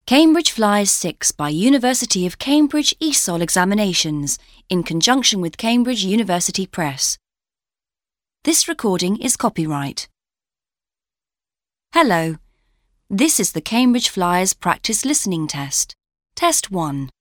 Cambridge Flyers 6 by University of Cambridge ESOL Examinations in conjunction with Cambridge University Press. This recording is copyright. Hello, this is the Cambridge Flyers Practice Listening Test, Test 1.